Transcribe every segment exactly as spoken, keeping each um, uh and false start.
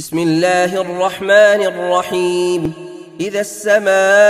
بسم الله الرحمن الرحيم. إذا السماء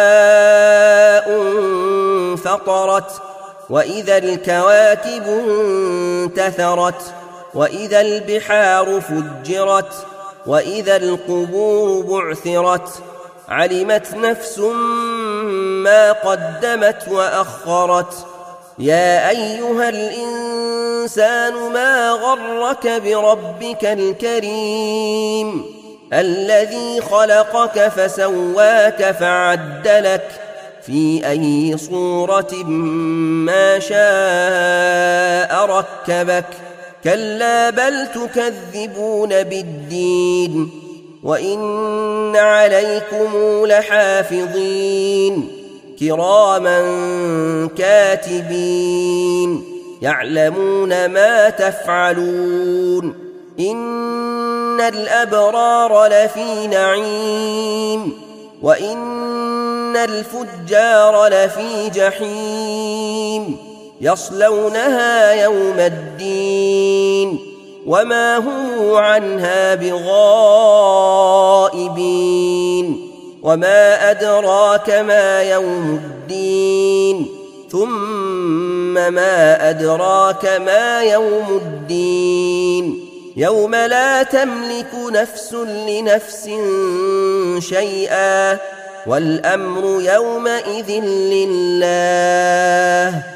انفطرت وإذا الكواكب انتثرت وإذا البحار فجرت وإذا القبور بعثرت علمت نفس ما قدمت وأخرت. يا أيها الإنسان ما غرك بربك الكريم الذي خلقك فسواك فعدلك في أي صورة ما شاء ركبك. كلا بل تكذبون بالدين وإن عليكم لحافظين كراما كاتبين يعلمون ما تفعلون. إن الأبرار لفي نعيم وإن الفجار لفي جحيم يصلونها يوم الدين وما هم عنها بغائبين. وما أدراك ما يوم الدين ثم ما أدراك ما يوم الدين يوم لا تملك نفس لنفس شيئا والأمر يومئذ لله.